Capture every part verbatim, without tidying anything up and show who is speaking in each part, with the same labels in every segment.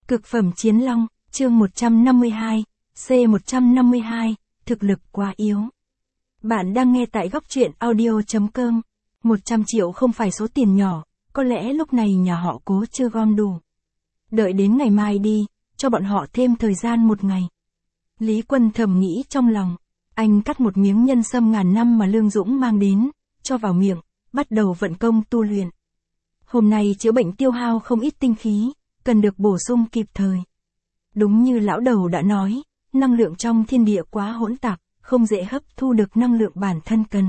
Speaker 1: Cực phẩm chiến long, chương một trăm năm mươi hai, C một trăm năm mươi hai, thực lực quá yếu. Bạn đang nghe tại góc truyện audio chấm com. một trăm triệu không phải số tiền nhỏ, có lẽ lúc này nhà họ Cố chưa gom đủ. Đợi đến ngày mai đi, cho bọn họ thêm thời gian một ngày. Lý Quân thầm nghĩ trong lòng, anh cắt một miếng nhân sâm ngàn năm mà Lương Dũng mang đến, cho vào miệng, bắt đầu vận công tu luyện. Hôm nay chữa bệnh tiêu hao không ít tinh khí, cần được bổ sung kịp thời. Đúng như lão đầu đã nói, năng lượng trong thiên địa quá hỗn tạp, không dễ hấp thu được năng lượng bản thân cần.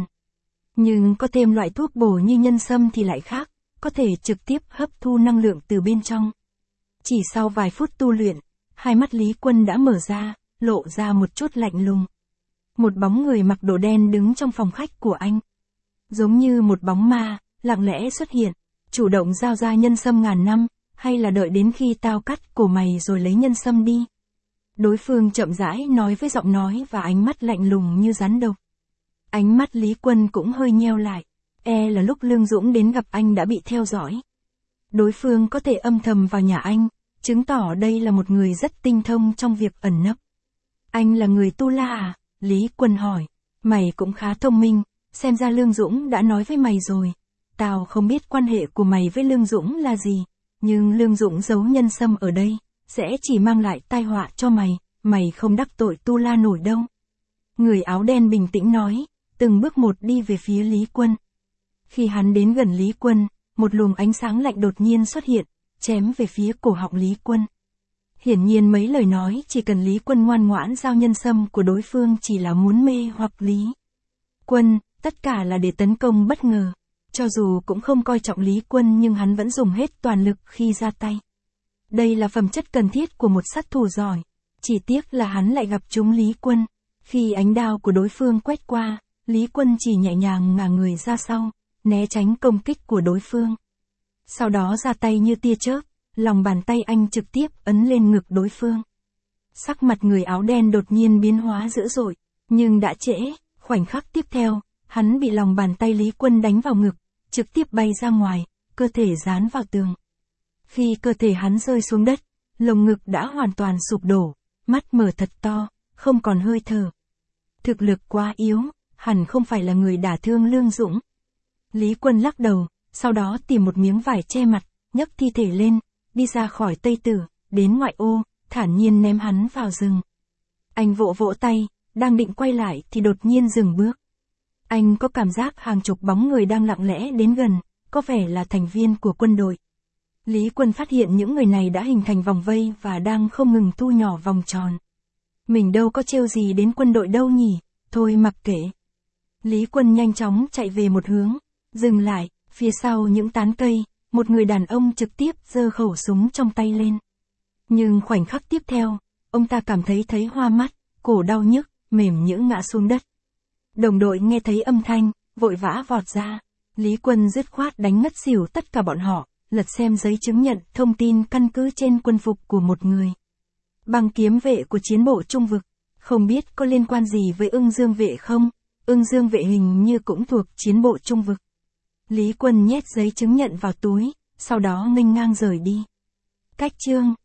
Speaker 1: Nhưng có thêm loại thuốc bổ như nhân sâm thì lại khác, có thể trực tiếp hấp thu năng lượng từ bên trong. Chỉ sau vài phút tu luyện, hai mắt Lý Quân đã mở ra, lộ ra một chút lạnh lùng. Một bóng người mặc đồ đen đứng trong phòng khách của anh. Giống như một bóng ma, lặng lẽ xuất hiện, chủ động giao ra nhân sâm ngàn năm, hay là đợi đến khi tao cắt cổ mày rồi lấy nhân sâm đi. Đối phương chậm rãi nói với giọng nói và ánh mắt lạnh lùng như rắn độc. Ánh mắt Lý Quân cũng hơi nheo lại, e là lúc Lương Dũng đến gặp anh đã bị theo dõi. Đối phương có thể âm thầm vào nhà anh, chứng tỏ đây là một người rất tinh thông trong việc ẩn nấp. Anh là người Tu La à? Lý Quân hỏi. Mày cũng khá thông minh, xem ra Lương Dũng đã nói với mày rồi. Tao không biết quan hệ của mày với Lương Dũng là gì, nhưng Lương Dũng giấu nhân sâm ở đây, sẽ chỉ mang lại tai họa cho mày, mày không đắc tội Tu La nổi đâu. Người áo đen bình tĩnh nói, từng bước một đi về phía Lý Quân. Khi hắn đến gần Lý Quân, một luồng ánh sáng lạnh đột nhiên xuất hiện, chém về phía cổ họng Lý Quân. Hiển nhiên mấy lời nói chỉ cần Lý Quân ngoan ngoãn giao nhân sâm của đối phương chỉ là muốn mê hoặc Lý Quân, tất cả là để tấn công bất ngờ. Cho dù cũng không coi trọng Lý Quân nhưng hắn vẫn dùng hết toàn lực khi ra tay. Đây là phẩm chất cần thiết của một sát thủ giỏi. Chỉ tiếc là hắn lại gặp trúng Lý Quân. Khi ánh đao của đối phương quét qua, Lý Quân chỉ nhẹ nhàng ngả người ra sau, né tránh công kích của đối phương. Sau đó ra tay như tia chớp, lòng bàn tay anh trực tiếp ấn lên ngực đối phương. Sắc mặt người áo đen đột nhiên biến hóa dữ dội, nhưng đã trễ, khoảnh khắc tiếp theo, hắn bị lòng bàn tay Lý Quân đánh vào ngực, trực tiếp bay ra ngoài, cơ thể dán vào tường. Khi cơ thể hắn rơi xuống đất, lồng ngực đã hoàn toàn sụp đổ, mắt mở thật to, không còn hơi thở. Thực lực quá yếu, hẳn không phải là người đả thương Lương Dũng. Lý Quân lắc đầu, sau đó tìm một miếng vải che mặt, nhấc thi thể lên, đi ra khỏi Tây Tử, đến ngoại ô, thản nhiên ném hắn vào rừng. Anh vỗ vỗ tay, đang định quay lại thì đột nhiên dừng bước. Anh có cảm giác hàng chục bóng người đang lặng lẽ đến gần, có vẻ là thành viên của quân đội. Lý Quân phát hiện những người này đã hình thành vòng vây và đang không ngừng thu nhỏ vòng tròn. Mình đâu có trêu gì đến quân đội đâu nhỉ, thôi mặc kệ. Lý Quân nhanh chóng chạy về một hướng, dừng lại, phía sau những tán cây, một người đàn ông trực tiếp giơ khẩu súng trong tay lên. Nhưng khoảnh khắc tiếp theo, ông ta cảm thấy thấy hoa mắt, cổ đau nhức, mềm nhũn ngã xuống đất. Đồng đội nghe thấy âm thanh, vội vã vọt ra. Lý Quân dứt khoát đánh ngất xỉu tất cả bọn họ, lật xem giấy chứng nhận thông tin căn cứ trên quân phục của một người. Băng kiếm vệ của chiến bộ Trung vực, không biết có liên quan gì với Ưng Dương vệ không? Ưng Dương vệ hình như cũng thuộc chiến bộ Trung vực. Lý Quân nhét giấy chứng nhận vào túi, sau đó nghênh ngang rời đi. Cách chương